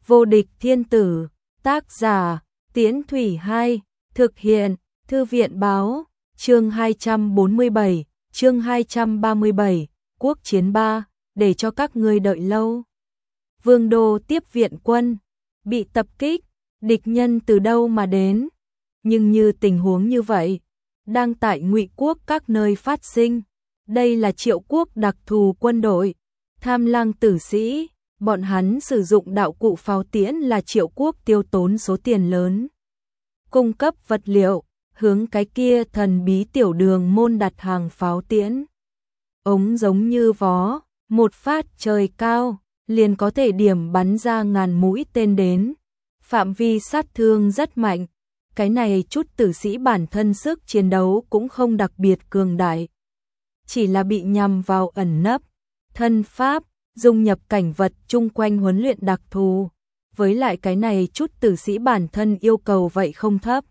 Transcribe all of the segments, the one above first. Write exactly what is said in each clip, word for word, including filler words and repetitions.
Vô địch thiên tử, tác giả, Tiễn Thủy hai, thực hiện, Thư viện báo, chương hai trăm bốn mươi bảy, chương hai trăm ba mươi bảy, quốc chiến ba, để cho các ngươi đợi lâu. Vương đô tiếp viện quân, bị tập kích, địch nhân từ đâu mà đến? Nhưng như tình huống như vậy, đang tại Ngụy quốc các nơi phát sinh. Đây là Triệu quốc đặc thù quân đội, Tham Lang tử sĩ, bọn hắn sử dụng đạo cụ pháo tiễn là Triệu quốc tiêu tốn số tiền lớn. Cung cấp vật liệu, hướng cái kia thần bí tiểu đường môn đặt hàng pháo tiễn. Ống giống như vó, một phát trời cao, liền có thể điểm bắn ra ngàn mũi tên đến. Phạm vi sát thương rất mạnh, cái này chút tử sĩ bản thân sức chiến đấu cũng không đặc biệt cường đại. Chỉ là bị nhằm vào ẩn nấp, thân pháp, dung nhập cảnh vật chung quanh huấn luyện đặc thù. Với lại cái này chút tử sĩ bản thân yêu cầu vậy không thấp.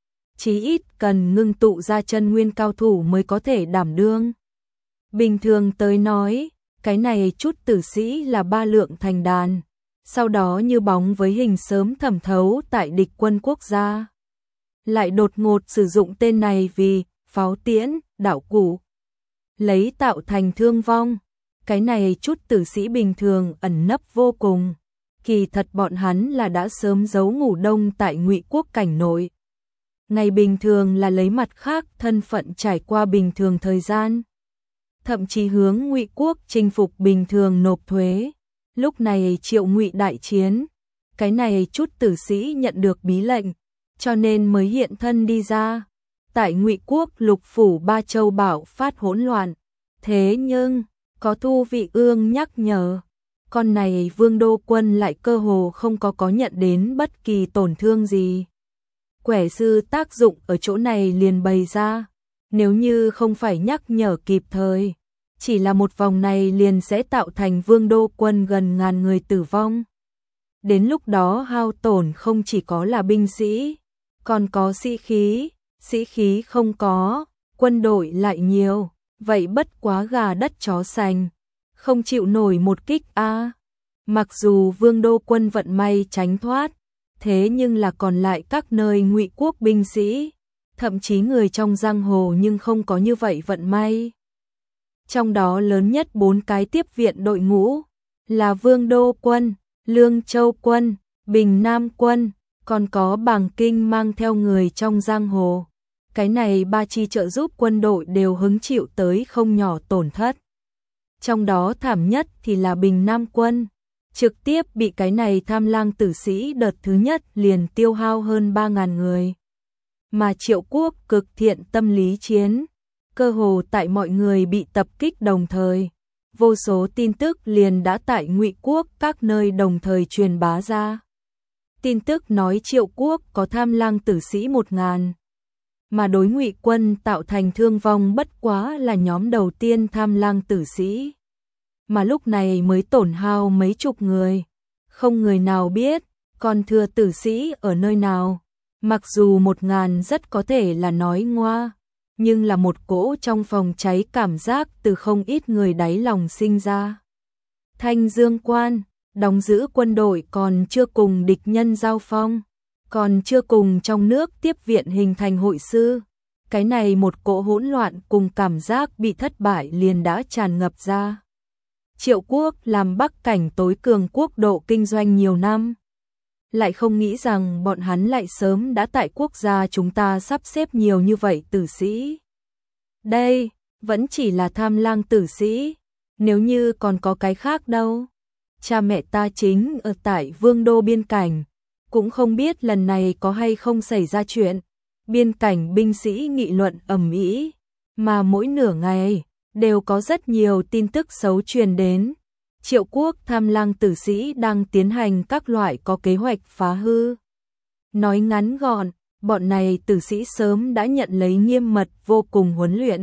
Chí ít cần ngưng tụ ra chân nguyên cao thủ mới có thể đảm đương. Bình thường tới nói, cái này chút tử sĩ là ba lượng thành đàn, sau đó như bóng với hình sớm thẩm thấu tại địch quân quốc gia. Lại đột ngột sử dụng tên này vì pháo tiễn, đạo cụ, lấy tạo thành thương vong. Cái này chút tử sĩ bình thường ẩn nấp vô cùng, kỳ thật bọn hắn là đã sớm giấu ngủ đông tại Ngụy quốc cảnh nội. Ngày bình thường là lấy mặt khác thân phận trải qua bình thường thời gian, thậm chí hướng Ngụy quốc chinh phục bình thường nộp thuế. Lúc này Triệu Ngụy đại chiến, cái này chút tử sĩ nhận được bí lệnh, cho nên mới hiện thân đi ra. Tại Ngụy quốc lục phủ ba châu bạo phát hỗn loạn, thế nhưng có Thu Vị Ương nhắc nhở, con này Vương đô quân lại cơ hồ không có có nhận đến bất kỳ tổn thương gì. Quẻ sư tác dụng ở chỗ này liền bày ra, nếu như không phải nhắc nhở kịp thời, chỉ là một vòng này liền sẽ tạo thành Vương đô quân gần ngàn người tử vong. Đến lúc đó hao tổn không chỉ có là binh sĩ, còn có sĩ khí, sĩ khí không có, quân đội lại nhiều, vậy bất quá gà đất chó sành, không chịu nổi một kích a. À. Mặc dù Vương đô quân vận may tránh thoát, thế nhưng là còn lại các nơi Ngụy quốc binh sĩ, thậm chí người trong giang hồ nhưng không có như vậy vận may. Trong đó lớn nhất bốn cái tiếp viện đội ngũ là Vương đô quân, Lương Châu quân, Bình Nam quân, còn có Bàng Kinh mang theo người trong giang hồ. Cái này ba chi trợ giúp quân đội đều hứng chịu tới không nhỏ tổn thất. Trong đó thảm nhất thì là Bình Nam quân, trực tiếp bị cái này Tham Lang tử sĩ đợt thứ nhất liền tiêu hao hơn ba ngàn người. Mà Triệu quốc cực thiện tâm lý chiến, cơ hồ tại mọi người bị tập kích đồng thời, vô số tin tức liền đã tại Ngụy quốc các nơi đồng thời truyền bá ra. Tin tức nói Triệu quốc có Tham Lang tử sĩ một ngàn, mà đối Ngụy quân tạo thành thương vong bất quá là nhóm đầu tiên Tham Lang tử sĩ. Mà lúc này mới tổn hao mấy chục người, không người nào biết còn thừa tử sĩ ở nơi nào. Mặc dù một ngàn rất có thể là nói ngoa, nhưng là một cỗ trong phòng cháy cảm giác từ không ít người đáy lòng sinh ra. Thanh Dương quan, đóng giữ quân đội còn chưa cùng địch nhân giao phong, còn chưa cùng trong nước tiếp viện hình thành hội sư. Cái này một cỗ hỗn loạn cùng cảm giác bị thất bại liền đã tràn ngập ra. Triệu quốc làm Bắc cảnh tối cường quốc độ kinh doanh nhiều năm, lại không nghĩ rằng bọn hắn lại sớm đã tại quốc gia chúng ta sắp xếp nhiều như vậy tử sĩ. Đây, vẫn chỉ là Tham Lang tử sĩ, nếu như còn có cái khác đâu. Cha mẹ ta chính ở tại Vương đô biên cảnh, cũng không biết lần này có hay không xảy ra chuyện. Biên cảnh binh sĩ nghị luận ầm ĩ, mà mỗi nửa ngày đều có rất nhiều tin tức xấu truyền đến. Triệu quốc Tham Lang tử sĩ đang tiến hành các loại có kế hoạch phá hư. Nói ngắn gọn, bọn này tử sĩ sớm đã nhận lấy nghiêm mật vô cùng huấn luyện.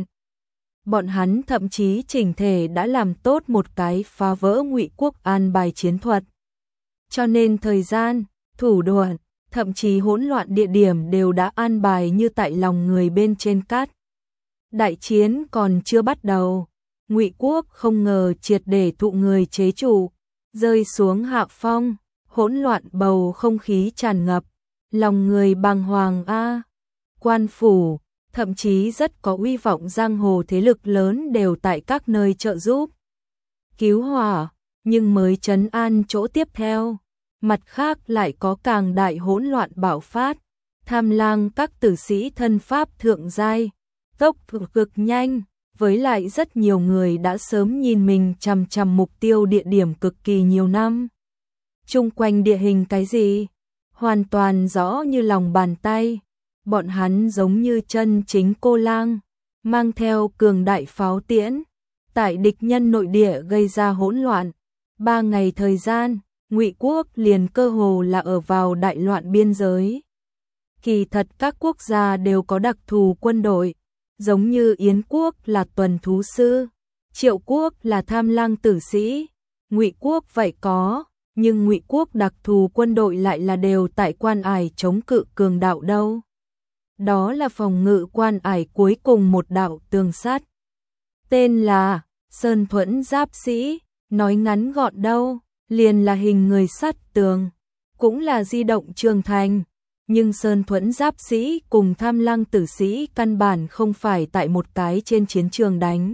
Bọn hắn thậm chí chỉnh thể đã làm tốt một cái phá vỡ Ngụy quốc an bài chiến thuật. Cho nên thời gian, thủ đoạn, thậm chí hỗn loạn địa điểm đều đã an bài như tại lòng người bên trên cát. Đại chiến còn chưa bắt đầu, Ngụy quốc không ngờ triệt để thụ người chế trụ, rơi xuống hạ phong, hỗn loạn bầu không khí tràn ngập, lòng người bàng hoàng a. Quan phủ, thậm chí rất có uy vọng giang hồ thế lực lớn đều tại các nơi trợ giúp cứu hỏa, nhưng mới trấn an chỗ tiếp theo, mặt khác lại có càng đại hỗn loạn bạo phát. Tham lang các tử sĩ thân pháp thượng giai, tốc độ cực nhanh, với lại rất nhiều người đã sớm nhìn mình chằm chằm mục tiêu địa điểm cực kỳ nhiều năm. Chung quanh địa hình cái gì? Hoàn toàn rõ như lòng bàn tay, bọn hắn giống như chân chính cô lang, mang theo cường đại pháo tiễn, tại địch nhân nội địa gây ra hỗn loạn. Ba ngày thời gian, Ngụy quốc liền cơ hồ là ở vào đại loạn biên giới. Kỳ thật các quốc gia đều có đặc thù quân đội, giống như Yến quốc là tuần thú sư, Triệu quốc là tham lang tử sĩ, Ngụy quốc vậy có, nhưng Ngụy quốc đặc thù quân đội lại là đều tại quan ải chống cự cường đạo đâu. Đó là phòng ngự quan ải cuối cùng một đạo tường sắt. Tên là Sơn Thuẫn Giáp Sĩ, nói ngắn gọn đâu, liền là hình người sắt tường, cũng là di động trường thành. Nhưng Sơn Thuẫn Giáp Sĩ cùng tham lang tử sĩ căn bản không phải tại một cái trên chiến trường đánh.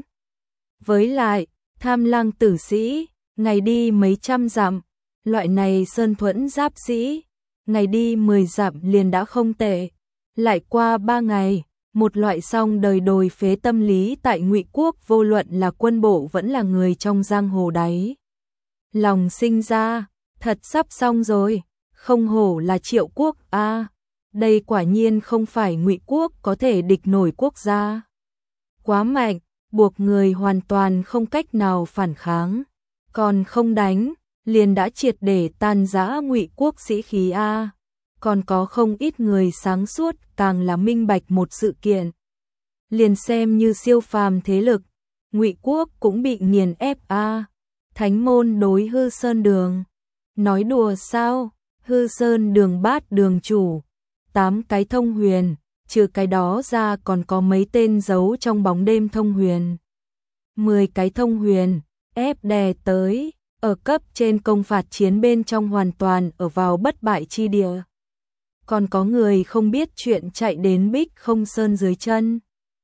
Với lại, tham lang tử sĩ, ngày đi mấy trăm dặm, loại này Sơn Thuẫn Giáp Sĩ, ngày đi mười dặm liền đã không tệ. Lại qua ba ngày, một loại song đời đồi phế tâm lý tại Ngụy quốc vô luận là quân bộ vẫn là người trong giang hồ đáy. Lòng sinh ra, thật sắp xong rồi, không hổ là Triệu quốc a, à, đây quả nhiên không phải Ngụy quốc có thể địch nổi quốc gia. Quá mạnh, buộc người hoàn toàn không cách nào phản kháng, còn không đánh, liền đã triệt để tan rã Ngụy quốc sĩ khí a. À. Còn có không ít người sáng suốt càng là minh bạch một sự kiện. Liền xem như siêu phàm thế lực, Ngụy quốc cũng bị nghiền ép a. À. Thánh môn đối Hư Sơn Đường. Nói đùa sao? Hư Sơn Đường bát đường chủ, tám cái thông huyền, trừ cái đó ra còn có mấy tên giấu trong bóng đêm thông huyền. Mười cái thông huyền, ép đè tới, ở cấp trên công phạt chiến bên trong hoàn toàn ở vào bất bại chi địa. Còn có người không biết chuyện chạy đến Bích Không Sơn dưới chân.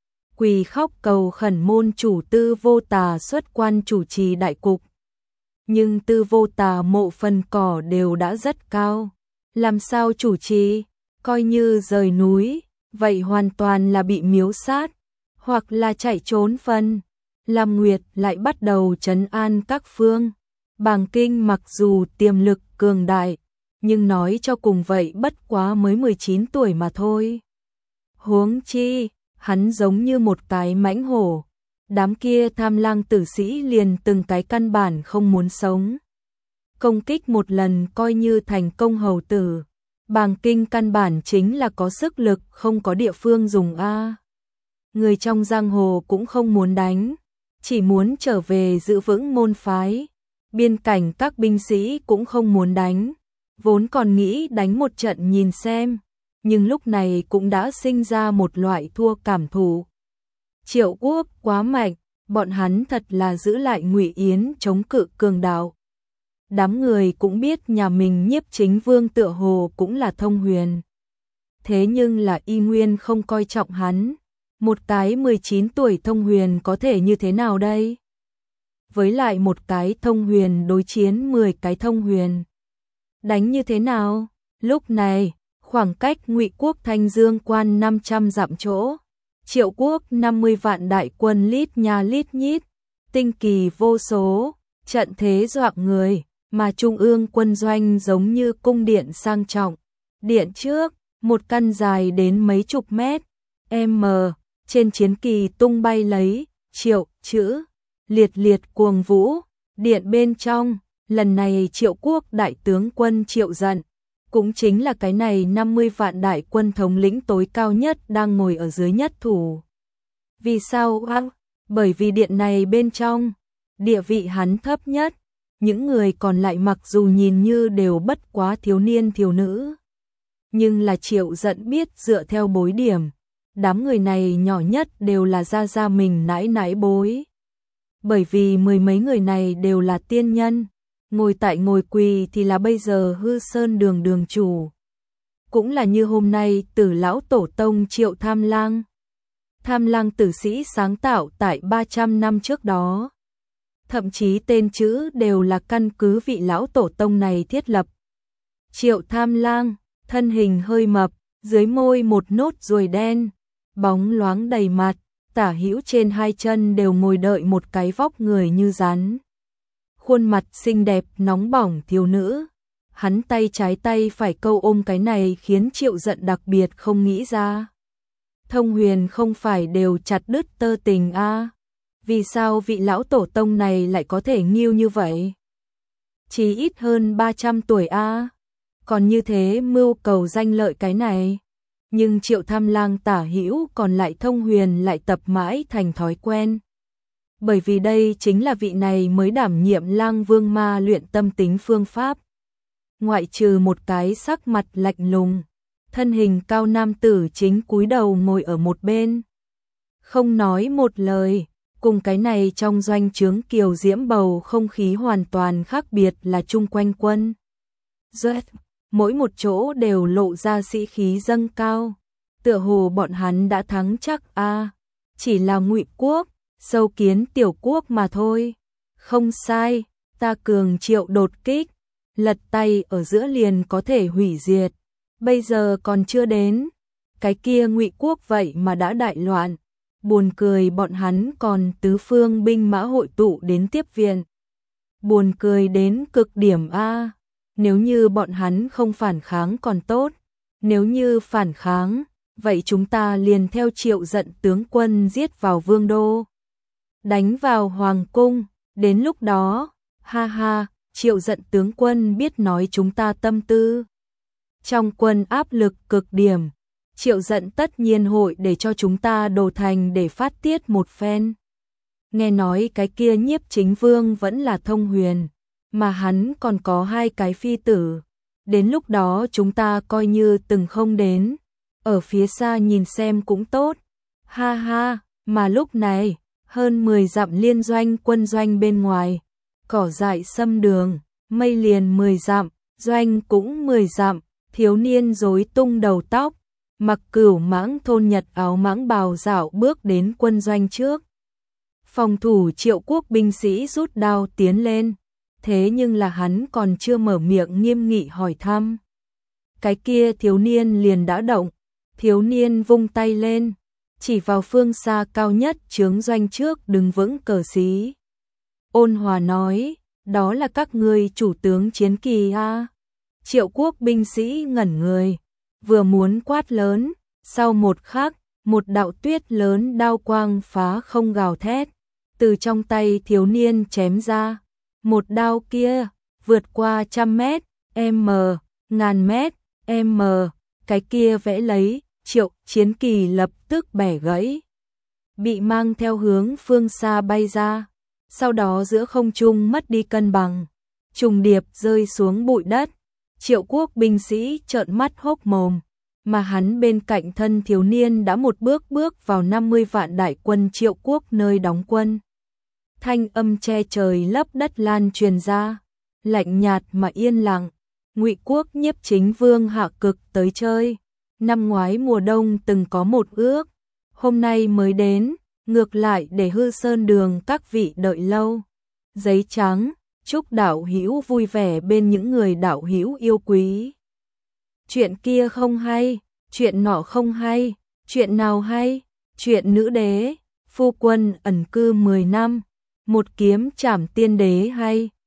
Quỳ khóc cầu khẩn môn chủ Tư Vô Tà xuất quan chủ trì đại cục. Nhưng Tư Vô Tà mộ phần cỏ đều đã rất cao. Làm sao chủ trì, coi như rời núi, vậy hoàn toàn là bị miếu sát, hoặc là chạy trốn phân. Lam Nguyệt lại bắt đầu trấn an các phương. Bàng Kinh mặc dù tiềm lực cường đại, nhưng nói cho cùng vậy bất quá mới mười chín tuổi mà thôi. Huống chi, hắn giống như một cái mãnh hổ. Đám kia tham lang tử sĩ liền từng cái căn bản không muốn sống. Công kích một lần coi như thành công hầu tử. Bàng Kinh căn bản chính là có sức lực không có địa phương dùng a. Người trong giang hồ cũng không muốn đánh, chỉ muốn trở về giữ vững môn phái. Biên cảnh các binh sĩ cũng không muốn đánh, vốn còn nghĩ đánh một trận nhìn xem, nhưng lúc này cũng đã sinh ra một loại thua cảm thụ. Triệu quốc quá mạnh, bọn hắn thật là giữ lại Ngụy Yến chống cự cường đạo. Đám người cũng biết nhà mình Nhiếp Chính Vương tựa hồ cũng là thông huyền. Thế nhưng là y nguyên không coi trọng hắn. Một cái mười chín tuổi thông huyền có thể như thế nào đây? Với lại một cái thông huyền đối chiến mười cái thông huyền. Đánh như thế nào? Lúc này, khoảng cách Ngụy quốc Thanh Dương quan năm trăm dặm chỗ. Triệu quốc năm mươi vạn đại quân lít nha lít nhít, tinh kỳ vô số, trận thế dọa người, mà trung ương quân doanh giống như cung điện sang trọng. Điện trước, một căn dài đến mấy chục mét, m, trên chiến kỳ tung bay lấy, triệu, chữ, liệt liệt cuồng vũ, điện bên trong, lần này Triệu quốc đại tướng quân Triệu Dận, cũng chính là cái này năm mươi vạn đại quân thống lĩnh tối cao nhất đang ngồi ở dưới nhất thủ. Vì sao? Bởi vì điện này bên trong, địa vị hắn thấp nhất, những người còn lại mặc dù nhìn như đều bất quá thiếu niên thiếu nữ. Nhưng là Triệu Dận biết dựa theo bối điểm, đám người này nhỏ nhất đều là gia gia mình nãi nãi bối. Bởi vì mười mấy người này đều là tiên nhân, ngồi tại ngồi quỳ thì là bây giờ Hư Sơn đường đường chủ. Cũng là như hôm nay Tử lão tổ tông Triệu Tham Lang. Tham Lang tử sĩ sáng tạo tại ba trăm năm trước đó. Thậm chí tên chữ đều là căn cứ vị lão tổ tông này thiết lập. Triệu Tham Lang, thân hình hơi mập, dưới môi một nốt ruồi đen, bóng loáng đầy mặt, tả hữu trên hai chân đều ngồi đợi một cái vóc người như rắn. Khuôn mặt xinh đẹp nóng bỏng thiếu nữ. Hắn tay trái tay phải câu ôm cái này khiến Triệu Giận đặc biệt không nghĩ ra. Thông Huyền không phải đều chặt đứt tơ tình a? À? Vì sao vị lão tổ tông này lại có thể nghiêu như vậy? Chỉ ít hơn ba trăm tuổi a, à? Còn như thế mưu cầu danh lợi cái này. Nhưng Triệu Tham Lang tả hữu còn lại Thông Huyền lại tập mãi thành thói quen. Bởi vì đây chính là vị này mới đảm nhiệm Lang Vương ma luyện tâm tính phương pháp. Ngoại trừ một cái sắc mặt lạnh lùng, thân hình cao nam tử chính cúi đầu ngồi ở một bên. Không nói một lời, cùng cái này trong doanh trướng kiều diễm bầu không khí hoàn toàn khác biệt là chung quanh quân. Duet, mỗi một chỗ đều lộ ra sĩ khí dâng cao. Tựa hồ bọn hắn đã thắng chắc a, à, chỉ là Ngụy quốc, sâu kiến tiểu quốc mà thôi. Không sai, ta cường Triệu đột kích, lật tay ở giữa liền có thể hủy diệt. Bây giờ còn chưa đến, cái kia Ngụy quốc vậy mà đã đại loạn. Buồn cười bọn hắn còn tứ phương binh mã hội tụ đến tiếp viện. Buồn cười đến cực điểm a. Nếu như bọn hắn không phản kháng còn tốt, nếu như phản kháng, vậy chúng ta liền theo Triệu Giận tướng quân giết vào vương đô, đánh vào hoàng cung, đến lúc đó, ha ha, Triệu Giận tướng quân biết nói chúng ta tâm tư. Trong quân áp lực cực điểm, Triệu Giận tất nhiên hội để cho chúng ta đổ thành để phát tiết một phen. Nghe nói cái kia Nhiếp Chính Vương vẫn là Thông Huyền, mà hắn còn có hai cái phi tử. Đến lúc đó chúng ta coi như từng không đến, ở phía xa nhìn xem cũng tốt. Ha ha, mà lúc này, hơn mười dặm liên doanh quân doanh bên ngoài, cỏ dại xâm đường, mây liền mười dặm, doanh cũng mười dặm, thiếu niên rối tung đầu tóc, mặc cửu mãng thôn nhật áo mãng bào dạo bước đến quân doanh trước. Phòng thủ Triệu quốc binh sĩ rút đao tiến lên, thế nhưng là hắn còn chưa mở miệng nghiêm nghị hỏi thăm. Cái kia thiếu niên liền đã động, thiếu niên vung tay lên, chỉ vào phương xa cao nhất chướng doanh trước đứng vững cờ xí. Ôn hòa nói, đó là các ngươi chủ tướng chiến kỳ a. Triệu quốc binh sĩ ngẩn người, vừa muốn quát lớn, sau một khắc, một đạo tuyết lớn đao quang phá không gào thét, từ trong tay thiếu niên chém ra. Một đao kia, vượt qua trăm mét, m, ngàn mét, m, cái kia vẽ lấy, Triệu chiến kỳ lập tức bẻ gãy, bị mang theo hướng phương xa bay ra, sau đó giữa không trung mất đi cân bằng, trùng điệp rơi xuống bụi đất. Triệu quốc binh sĩ trợn mắt hốc mồm, mà hắn bên cạnh thân thiếu niên đã một bước bước vào năm mươi vạn đại quân Triệu quốc nơi đóng quân. Thanh âm che trời lấp đất lan truyền ra, lạnh nhạt mà yên lặng. Ngụy quốc Nhiếp Chính Vương hạ cực tới chơi, năm ngoái mùa đông từng có một ước, hôm nay mới đến, ngược lại để Hư Sơn đường các vị đợi lâu. Giấy trắng, chúc đạo hữu vui vẻ bên những người đạo hữu yêu quý. Chuyện kia không hay, chuyện nọ không hay, chuyện nào hay? Chuyện nữ đế, phu quân ẩn cư mười năm, một kiếm trảm tiên đế hay.